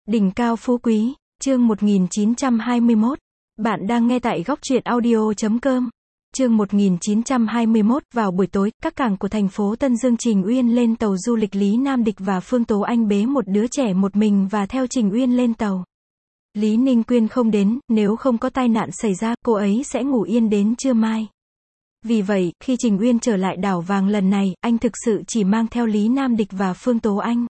Đỉnh cao phú quý, chương 1921. Bạn đang nghe tại góc truyện audio.com. Chương 1921, vào buổi tối, các cảng của thành phố Tân Dương Trình Uyên lên tàu du lịch Lý Nam Địch và Phương Tố Anh bế một đứa trẻ một mình và theo Trình Uyên lên tàu. Lý Ninh Quyên không đến, nếu không có tai nạn xảy ra, cô ấy sẽ ngủ yên đến trưa mai. Vì vậy, khi Trình Uyên trở lại đảo vàng lần này, anh thực sự chỉ mang theo Lý Nam Địch và Phương Tố Anh.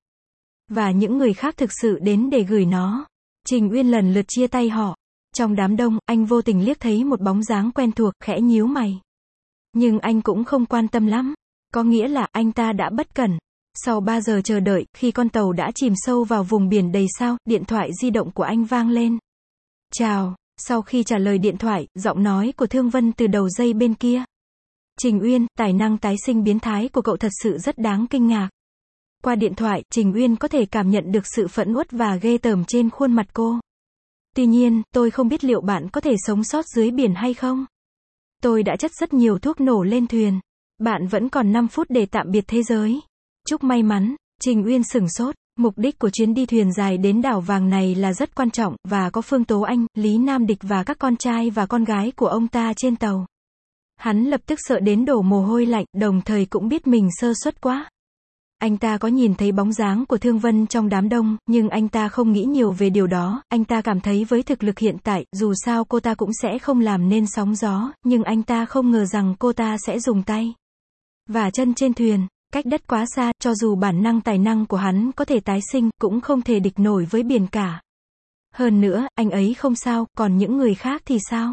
Và những người khác thực sự đến để gửi nó. Trình Uyên lần lượt chia tay họ. Trong đám đông, anh vô tình liếc thấy một bóng dáng quen thuộc, khẽ nhíu mày. Nhưng anh cũng không quan tâm lắm. Có nghĩa là, anh ta đã bất cẩn. Sau 3 giờ chờ đợi, khi con tàu đã chìm sâu vào vùng biển đầy sao, điện thoại di động của anh vang lên. Chào, sau khi trả lời điện thoại, giọng nói của Thương Vân từ đầu dây bên kia. Trình Uyên, tài năng tái sinh biến thái của cậu thật sự rất đáng kinh ngạc. Qua điện thoại, Trình Uyên có thể cảm nhận được sự phẫn uất và ghê tởm trên khuôn mặt cô. Tuy nhiên, tôi không biết liệu bạn có thể sống sót dưới biển hay không. Tôi đã chất rất nhiều thuốc nổ lên thuyền. Bạn vẫn còn 5 phút để tạm biệt thế giới. Chúc may mắn. Trình Uyên sửng sốt. Mục đích của chuyến đi thuyền dài đến đảo vàng này là rất quan trọng, và có Phương Tố Anh, Lý Nam Địch và các con trai và con gái của ông ta trên tàu. Hắn lập tức sợ đến đổ mồ hôi lạnh, đồng thời cũng biết mình sơ suất quá. Anh ta có nhìn thấy bóng dáng của Thương Vân trong đám đông, nhưng anh ta không nghĩ nhiều về điều đó. Anh ta cảm thấy với thực lực hiện tại, dù sao cô ta cũng sẽ không làm nên sóng gió, nhưng anh ta không ngờ rằng cô ta sẽ dùng tay và chân trên thuyền, cách đất quá xa, cho dù bản năng tài năng của hắn có thể tái sinh, cũng không thể địch nổi với biển cả. Hơn nữa, anh ấy không sao, còn những người khác thì sao?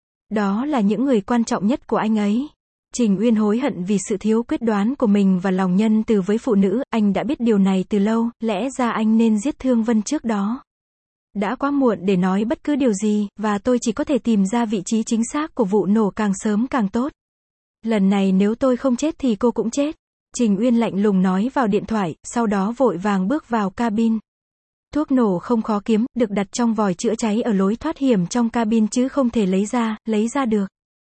Đó là những người quan trọng nhất của anh ấy. Trình Uyên hối hận vì sự thiếu quyết đoán của mình và lòng nhân từ với phụ nữ, anh đã biết điều này từ lâu, lẽ ra anh nên giết Thương Vân trước đó. Đã quá muộn để nói bất cứ điều gì, và tôi chỉ có thể tìm ra vị trí chính xác của vụ nổ càng sớm càng tốt. Lần này nếu tôi không chết thì cô cũng chết. Trình Uyên lạnh lùng nói vào điện thoại, sau đó vội vàng bước vào cabin. Thuốc nổ không khó kiếm, được đặt trong vòi chữa cháy ở lối thoát hiểm trong cabin chứ không thể lấy ra được.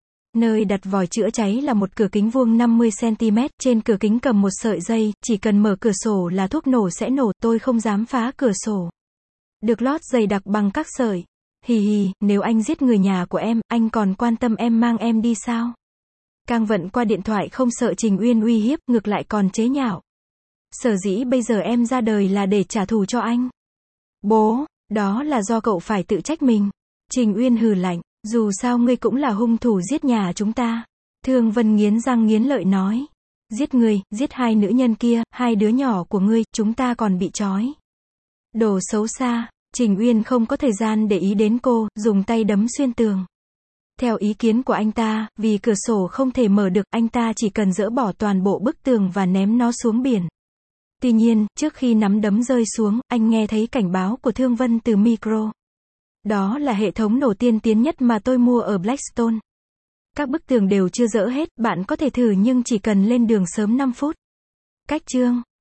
Nơi đặt vòi chữa cháy là một cửa kính vuông 50cm, trên cửa kính cầm một sợi dây, chỉ cần mở cửa sổ là thuốc nổ sẽ nổ, tôi không dám phá cửa sổ. Được lót dày đặc bằng các sợi. Hì hì, nếu anh giết người nhà của em, anh còn quan tâm em mang em đi sao? Cang Vận qua điện thoại không sợ Trình Uyên uy hiếp, ngược lại còn chế nhạo. Sở dĩ bây giờ em ra đời là để trả thù cho anh. Bố, đó là do cậu phải tự trách mình. Trình Uyên hừ lạnh. Dù sao ngươi cũng là hung thủ giết nhà chúng ta. Thương Vân nghiến răng nghiến lợi nói. Giết người, giết 2 nữ nhân kia, 2 đứa nhỏ của ngươi, chúng ta còn bị trói. Đồ xấu xa. Trình Uyên không có thời gian để ý đến cô, dùng tay đấm xuyên tường. Theo ý kiến của anh ta, vì cửa sổ không thể mở được, anh ta chỉ cần dỡ bỏ toàn bộ bức tường và ném nó xuống biển. Tuy nhiên, trước khi nắm đấm rơi xuống, anh nghe thấy cảnh báo của Thương Vân từ micro. Đó là hệ thống nổ tiên tiến nhất mà tôi mua ở Blackstone. Các bức tường đều chưa dỡ hết, bạn có thể thử nhưng chỉ cần lên đường sớm 5 phút. Cách chương